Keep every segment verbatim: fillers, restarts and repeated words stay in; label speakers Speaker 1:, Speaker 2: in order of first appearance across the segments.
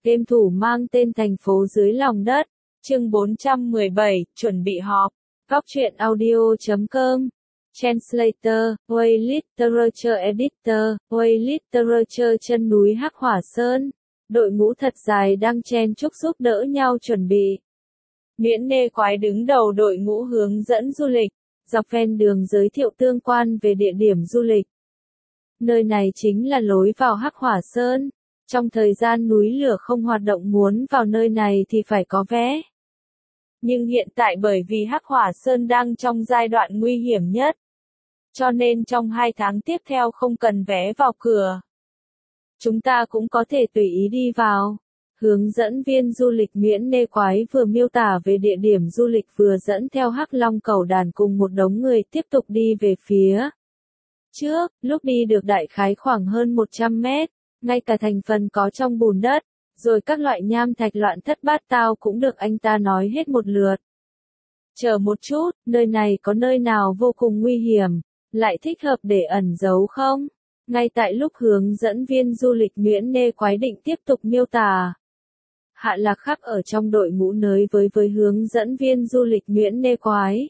Speaker 1: Game thủ mang tên thành phố dưới lòng đất. Chương bốn trăm mười bảy, chuẩn bị họp. Góc truyện audio chấm com. Translator, Way Literature Editor, Way Literature chân núi Hắc Hỏa Sơn. Đội ngũ thật dài đang chen chúc giúp đỡ nhau chuẩn bị. Miễn Nê Quái đứng đầu đội ngũ hướng dẫn du lịch, dọc ven đường giới thiệu tương quan về địa điểm du lịch. Nơi này chính là lối vào Hắc Hỏa Sơn. Trong thời gian núi lửa không hoạt động muốn vào nơi này thì phải có vé. Nhưng hiện tại bởi vì Hắc Hỏa Sơn đang trong giai đoạn nguy hiểm nhất, cho nên trong hai tháng tiếp theo không cần vé vào cửa. Chúng ta cũng có thể tùy ý đi vào. Hướng dẫn viên du lịch Miễn Nê Quái vừa miêu tả về địa điểm du lịch vừa dẫn theo Hắc Long Cẩu Đàn cùng một đống người tiếp tục đi về phía trước, lúc đi được đại khái khoảng hơn một trăm mét, ngay cả thành phần có trong bùn đất, rồi các loại nham thạch loạn thất bát tao cũng được anh ta nói hết một lượt. Chờ một chút, nơi này có nơi nào vô cùng nguy hiểm, lại thích hợp để ẩn giấu không? Ngay tại lúc hướng dẫn viên du lịch Miễn Nê Quái định tiếp tục miêu tả, Hạ Lạc Khắc ở trong đội ngũ nới với với hướng dẫn viên du lịch Miễn Nê Quái.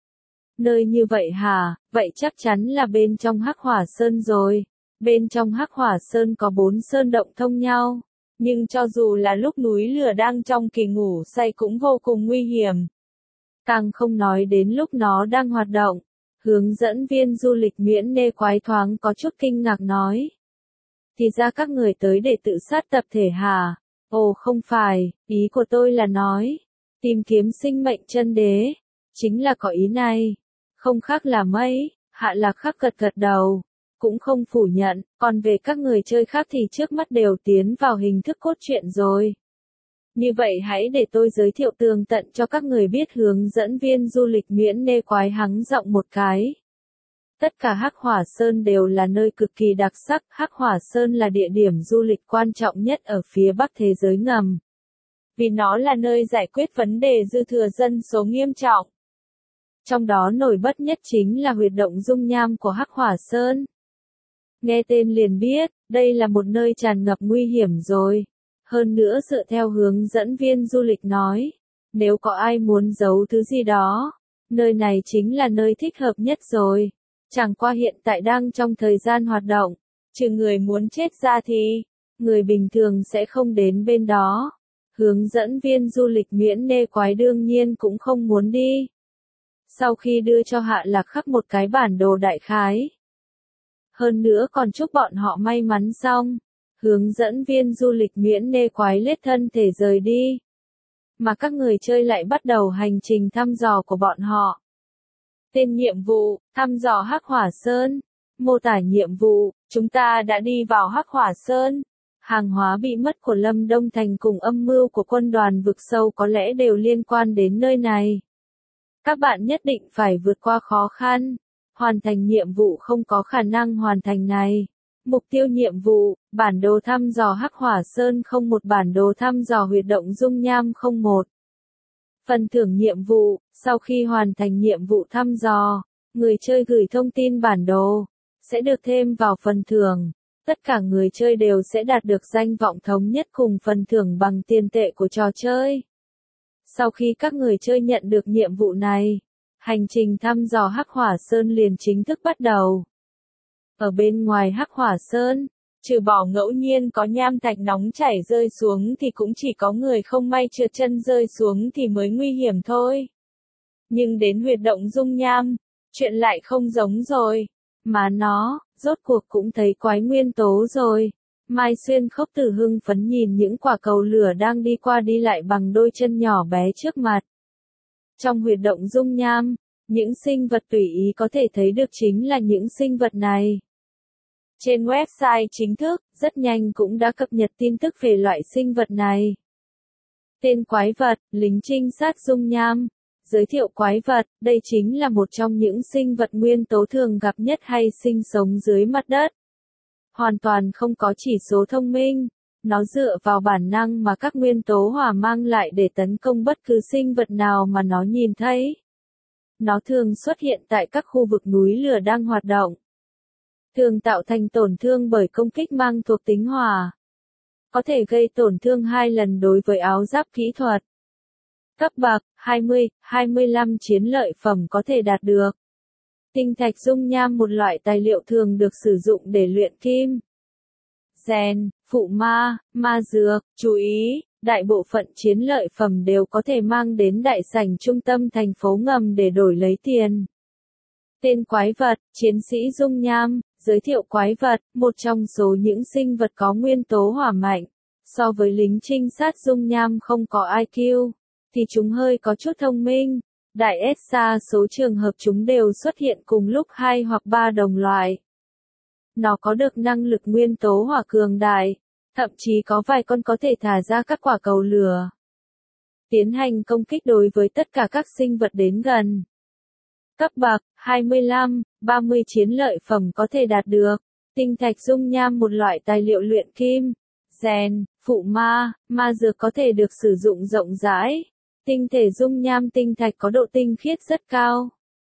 Speaker 1: Nơi như vậy hả, vậy chắc chắn là bên trong Hắc Hỏa Sơn rồi. Bên trong Hắc Hỏa Sơn có bốn sơn động thông nhau, nhưng cho dù là lúc núi lửa đang trong kỳ ngủ say cũng vô cùng nguy hiểm. Càng không nói đến lúc nó đang hoạt động. Hướng dẫn viên du lịch Miễn Nê Quái thoáng có chút kinh ngạc nói. Thì ra các người tới để tự sát tập thể hả? Ồ không phải, ý của tôi là nói, tìm kiếm sinh mệnh chân đế. Chính là có ý này. Không khác là mấy, Hạ Lạc Khắc gật gật đầu. Cũng không phủ nhận, còn về các người chơi khác thì trước mắt đều tiến vào hình thức cốt truyện rồi. Như vậy hãy để tôi giới thiệu tường tận cho các người biết. Hướng dẫn viên du lịch Miễn Nê Quái hắng giọng một cái. Tất cả Hắc Hỏa Sơn đều là nơi cực kỳ đặc sắc. Hắc Hỏa Sơn là địa điểm du lịch quan trọng nhất ở phía bắc thế giới ngầm. Vì nó là nơi giải quyết vấn đề dư thừa dân số nghiêm trọng. Trong đó nổi bật nhất chính là huyệt động dung nham của Hắc Hỏa Sơn. Nghe tên liền biết, đây là một nơi tràn ngập nguy hiểm rồi. Hơn nữa dựa theo hướng dẫn viên du lịch nói, nếu có ai muốn giấu thứ gì đó, nơi này chính là nơi thích hợp nhất rồi. Chẳng qua hiện tại đang trong thời gian hoạt động, trừ người muốn chết ra thì, người bình thường sẽ không đến bên đó. Hướng dẫn viên du lịch Miễn Nê Quái đương nhiên cũng không muốn đi. Sau khi đưa cho Hạ Lạc Khắc một cái bản đồ đại khái, hơn nữa còn chúc bọn họ may mắn xong, hướng dẫn viên du lịch Miễn Nê Quái lết thân thể rời đi. Mà các người chơi lại bắt đầu hành trình thăm dò của bọn họ. Tên nhiệm vụ, thăm dò Hắc Hỏa Sơn. Mô tả nhiệm vụ, chúng ta đã đi vào Hắc Hỏa Sơn. Hàng hóa bị mất của Lâm Đông Thành cùng âm mưu của quân đoàn vực sâu có lẽ đều liên quan đến nơi này. Các bạn nhất định phải vượt qua khó khăn, hoàn thành nhiệm vụ không có khả năng hoàn thành này. Mục tiêu nhiệm vụ, bản đồ thăm dò Hắc Hỏa Sơn không một, bản đồ thăm dò huyệt động dung nham không một. Phần thưởng nhiệm vụ, sau khi hoàn thành nhiệm vụ thăm dò, người chơi gửi thông tin bản đồ, sẽ được thêm vào phần thưởng. Tất cả người chơi đều sẽ đạt được danh vọng thống nhất cùng phần thưởng bằng tiền tệ của trò chơi. Sau khi các người chơi nhận được nhiệm vụ này, hành trình thăm dò Hắc Hỏa Sơn liền chính thức bắt đầu. Ở bên ngoài Hắc Hỏa Sơn, trừ bỏ ngẫu nhiên có nham thạch nóng chảy rơi xuống thì cũng chỉ có người không may trượt chân rơi xuống thì mới nguy hiểm thôi. Nhưng đến huyệt động dung nham, chuyện lại không giống rồi. Mà nó, rốt cuộc cũng thấy quái nguyên tố rồi. Mai Xuyên Khốc Tử hưng phấn nhìn những quả cầu lửa đang đi qua đi lại bằng đôi chân nhỏ bé trước mặt. Trong huyệt động dung nham, những sinh vật tùy ý có thể thấy được chính là những sinh vật này. Trên website chính thức, rất nhanh cũng đã cập nhật tin tức về loại sinh vật này. Tên quái vật, lính trinh sát dung nham. Giới thiệu quái vật, đây chính là một trong những sinh vật nguyên tố thường gặp nhất hay sinh sống dưới mặt đất. Hoàn toàn không có chỉ số thông minh, nó dựa vào bản năng mà các nguyên tố hỏa mang lại để tấn công bất cứ sinh vật nào mà nó nhìn thấy. Nó thường xuất hiện tại các khu vực núi lửa đang hoạt động. Thường tạo thành tổn thương bởi công kích mang thuộc tính hỏa. có thể gây tổn thương hai lần đối với áo giáp kỹ thuật. Cấp bậc hai mươi, hai mươi lăm chiến lợi phẩm có thể đạt được. Tinh thạch dung nham một loại tài liệu thường được sử dụng để luyện kim, rèn, phụ ma, ma dược. Chú ý, đại bộ phận chiến lợi phẩm đều có thể mang đến đại sảnh trung tâm thành phố ngầm để đổi lấy tiền. Tên quái vật, chiến sĩ dung nham, giới thiệu quái vật, một trong số những sinh vật có nguyên tố hỏa mạnh. So với lính trinh sát dung nham không có i kiu, thì chúng hơi có chút thông minh. Đại S đa số trường hợp chúng đều xuất hiện cùng lúc hai hoặc ba đồng loại. Nó có được năng lực nguyên tố hỏa cường đại, thậm chí có vài con có thể thả ra các quả cầu lửa, tiến hành công kích đối với tất cả các sinh vật đến gần. Cấp bậc hai mươi lăm, ba mươi chiến lợi phẩm có thể đạt được. Tinh thạch dung nham một loại tài liệu luyện kim, rèn, phụ ma, ma dược có thể được sử dụng rộng rãi. Tinh thể dung nham tinh thạch có độ tinh khiết rất cao.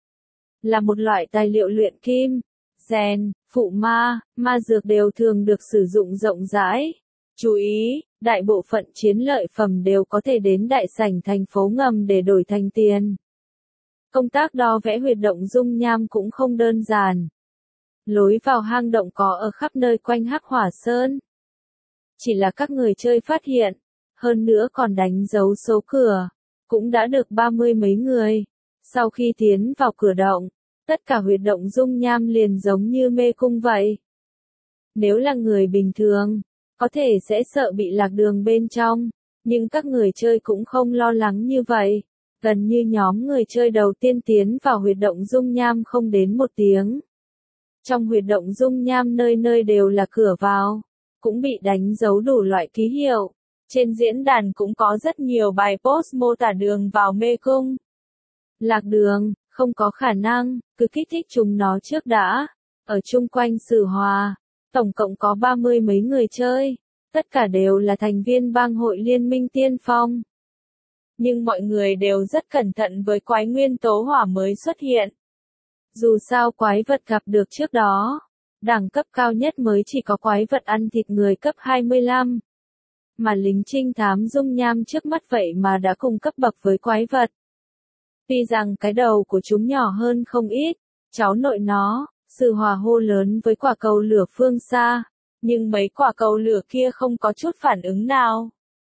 Speaker 1: Là một loại tài liệu luyện kim, rèn, phụ ma, ma dược đều thường được sử dụng rộng rãi. Chú ý, đại bộ phận chiến lợi phẩm đều có thể đến đại sảnh thành phố ngầm để đổi thành tiền. Công tác đo vẽ huyệt động dung nham cũng không đơn giản. Lối vào hang động có ở khắp nơi quanh Hắc Hỏa Sơn. Chỉ là các người chơi phát hiện, hơn nữa còn đánh dấu số cửa, cũng đã được ba mươi mấy người. Sau khi tiến vào cửa động, tất cả huyệt động dung nham liền giống như mê cung vậy. Nếu là người bình thường, có thể sẽ sợ bị lạc đường bên trong, nhưng các người chơi cũng không lo lắng như vậy. Gần như nhóm người chơi đầu tiên tiến vào huyệt động dung nham không đến một tiếng. Trong huyệt động dung nham nơi nơi đều là cửa vào, cũng bị đánh dấu đủ loại ký hiệu. Trên diễn đàn cũng có rất nhiều bài post mô tả đường vào mê cung. Lạc đường, không có khả năng, cứ kích thích chúng nó trước đã. Ở chung quanh Sử Hòa, tổng cộng có ba mươi mấy người chơi, tất cả đều là thành viên bang hội Liên minh Tiên Phong. Nhưng mọi người đều rất cẩn thận với quái nguyên tố hỏa mới xuất hiện. Dù sao quái vật gặp được trước đó, đẳng cấp cao nhất mới chỉ có quái vật ăn thịt người cấp hai mươi lăm. Mà lính trinh thám dung nham trước mắt vậy mà đã cùng cấp bậc với quái vật. Tuy rằng cái đầu của chúng nhỏ hơn không ít, cháu nội nó, Sử Hòa hô lớn với quả cầu lửa phương xa, nhưng mấy quả cầu lửa kia không có chút phản ứng nào.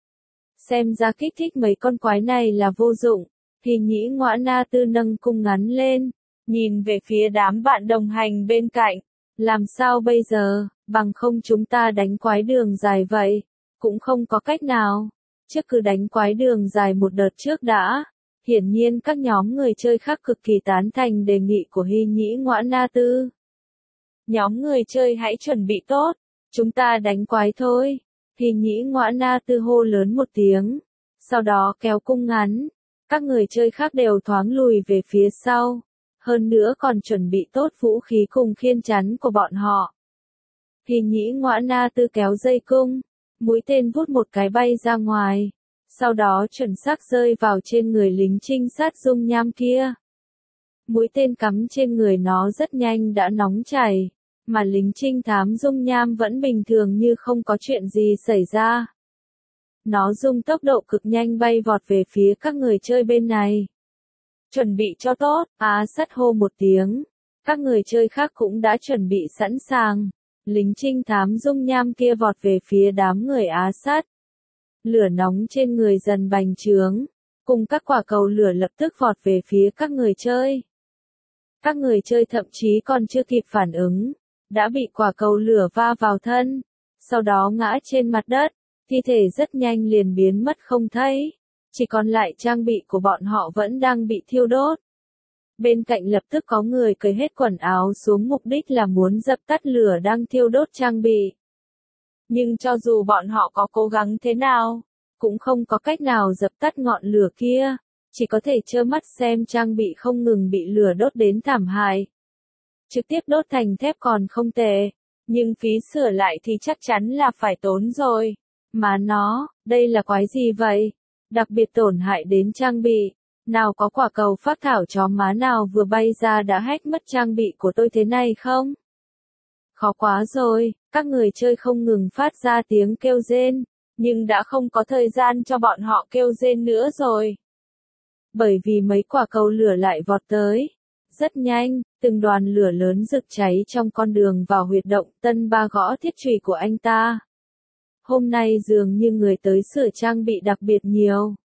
Speaker 1: Xem ra kích thích mấy con quái này là vô dụng, thì Nhĩ Ngoã Na Tư nâng cung ngắn lên, nhìn về phía đám bạn đồng hành bên cạnh. Làm sao bây giờ, bằng không chúng ta đánh quái đường dài vậy? Cũng không có cách nào. Trước cứ đánh quái đường dài một đợt trước đã. Hiển nhiên các nhóm người chơi khác cực kỳ tán thành đề nghị của Hy Nhĩ Ngoã Na Tư. Nhóm người chơi hãy chuẩn bị tốt, chúng ta đánh quái thôi. Hy Nhĩ Ngoã Na Tư hô lớn một tiếng, sau đó kéo cung ngắn. Các người chơi khác đều thoáng lùi về phía sau, hơn nữa còn chuẩn bị tốt vũ khí cùng khiên chắn của bọn họ. Hy Nhĩ Ngoã Na Tư kéo dây cung, mũi tên vút một cái bay ra ngoài, sau đó chuẩn xác rơi vào trên người lính trinh sát dung nham kia. Mũi tên cắm trên người nó rất nhanh đã nóng chảy, mà lính trinh thám dung nham vẫn bình thường như không có chuyện gì xảy ra. Nó dùng tốc độ cực nhanh bay vọt về phía các người chơi bên này. Chuẩn bị cho tốt, Á Sắt hô một tiếng. Các người chơi khác cũng đã chuẩn bị sẵn sàng. Lính trinh thám dung nham kia vọt về phía đám người Á Sắt. Lửa nóng trên người dần bành trướng, cùng các quả cầu lửa lập tức vọt về phía các người chơi. Các người chơi thậm chí còn chưa kịp phản ứng, đã bị quả cầu lửa va vào thân, sau đó ngã trên mặt đất, thi thể rất nhanh liền biến mất không thấy, chỉ còn lại trang bị của bọn họ vẫn đang bị thiêu đốt. Bên cạnh lập tức có người cởi hết quần áo xuống, mục đích là muốn dập tắt lửa đang thiêu đốt trang bị. Nhưng cho dù bọn họ có cố gắng thế nào, cũng không có cách nào dập tắt ngọn lửa kia, chỉ có thể trơ mắt xem trang bị không ngừng bị lửa đốt đến thảm hại. Trực tiếp đốt thành thép còn không tệ, nhưng phí sửa lại thì chắc chắn là phải tốn rồi. Mà nó, đây là quái gì vậy? Đặc biệt tổn hại đến trang bị. Nào có quả cầu phác thảo chó má nào vừa bay ra đã hack mất trang bị của tôi thế này không? Khó quá rồi, Các người chơi không ngừng phát ra tiếng kêu rên, nhưng đã không có thời gian cho bọn họ kêu rên nữa rồi. Bởi vì mấy quả cầu lửa lại vọt tới. Rất nhanh, từng đoàn lửa lớn rực cháy trong con đường vào huyệt động. Tân Ba gõ thiết chùy của anh ta. Hôm nay dường như người tới sửa trang bị đặc biệt nhiều.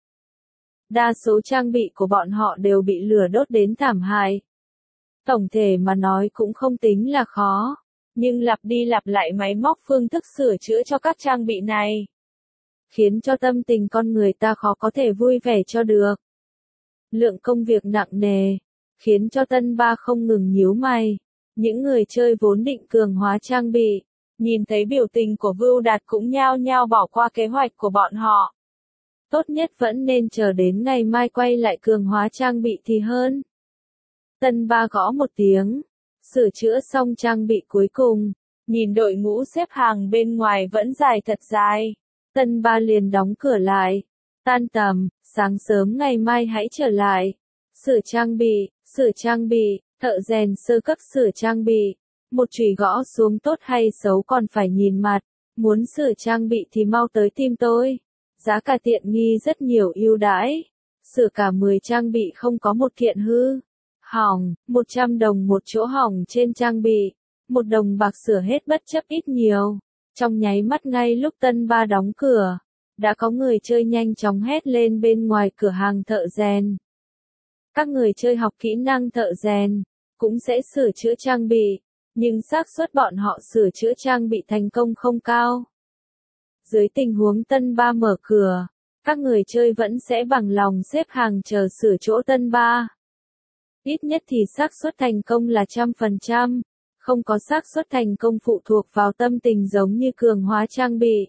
Speaker 1: Đa số trang bị của bọn họ đều bị lửa đốt đến thảm hại. Tổng thể mà nói cũng không tính là khó, nhưng lặp đi lặp lại máy móc phương thức sửa chữa cho các trang bị này, khiến cho tâm tình con người ta khó có thể vui vẻ cho được. Lượng công việc nặng nề, khiến cho Tân Ba không ngừng nhíu mày. Những người chơi vốn định cường hóa trang bị, nhìn thấy biểu tình của Vưu Đạt cũng nhao nhao bỏ qua kế hoạch của bọn họ. Tốt nhất vẫn nên chờ đến ngày mai quay lại cường hóa trang bị thì hơn. Tân Ba gõ một tiếng, sửa chữa xong trang bị cuối cùng, nhìn đội ngũ xếp hàng bên ngoài vẫn dài thật dài. Tân Ba liền đóng cửa lại. Tan tầm, sáng sớm ngày mai hãy trở lại. Sửa trang bị, sửa trang bị, thợ rèn sơ cấp sửa trang bị. Một chùy gõ xuống tốt hay xấu còn phải nhìn mặt. Muốn sửa trang bị thì mau tới tìm tôi. Giá cả tiện nghi rất nhiều ưu đãi. Sửa cả mười trang bị không có một kiện hư. Hỏng, một trăm đồng một chỗ hỏng trên trang bị. Một đồng bạc sửa hết bất chấp ít nhiều. Trong nháy mắt ngay lúc Tân Ba đóng cửa, đã có người chơi nhanh chóng hét lên bên ngoài cửa hàng thợ rèn. Các người chơi học kỹ năng thợ rèn, cũng sẽ sửa chữa trang bị, nhưng xác suất bọn họ sửa chữa trang bị thành công không cao. Dưới tình huống Tân Ba mở cửa, các người chơi vẫn sẽ bằng lòng xếp hàng chờ sửa chỗ Tân Ba. Ít nhất thì xác suất thành công là trăm phần trăm, không có xác suất thành công phụ thuộc vào tâm tình giống như cường hóa trang bị.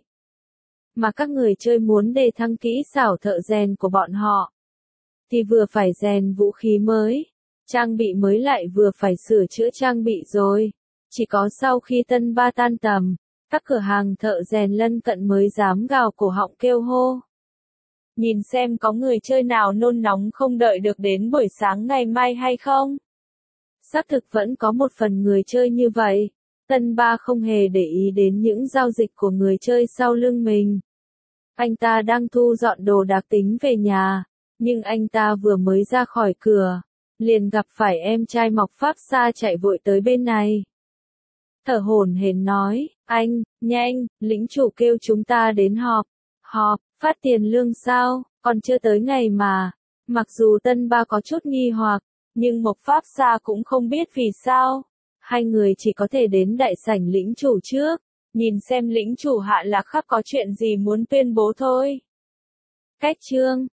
Speaker 1: Mà các người chơi muốn đề thăng kỹ xảo thợ rèn của bọn họ, thì vừa phải rèn vũ khí mới, trang bị mới lại vừa phải sửa chữa trang bị rồi. Chỉ có sau khi Tân Ba tan tầm, các cửa hàng thợ rèn lân cận mới dám gào cổ họng kêu hô. Nhìn xem có người chơi nào nôn nóng không đợi được đến buổi sáng ngày mai hay không? Xác thực vẫn có một phần người chơi như vậy. Tân Ba không hề để ý đến những giao dịch của người chơi sau lưng mình. Anh ta đang thu dọn đồ đạc tính về nhà, nhưng anh ta vừa mới ra khỏi cửa, liền gặp phải em trai Mộc Pháp Sa chạy vội tới bên này. Thở hổn hển nói, anh, nhanh, lĩnh chủ kêu chúng ta đến họp. Họp, phát tiền lương sao, còn chưa tới ngày mà. Mặc dù Tân Ba có chút nghi hoặc, nhưng Mộc Pháp Sa cũng không biết vì sao. Hai người chỉ có thể đến đại sảnh lĩnh chủ trước, nhìn xem lĩnh chủ Hạ Lạc Khắc có chuyện gì muốn tuyên bố thôi. Cách chương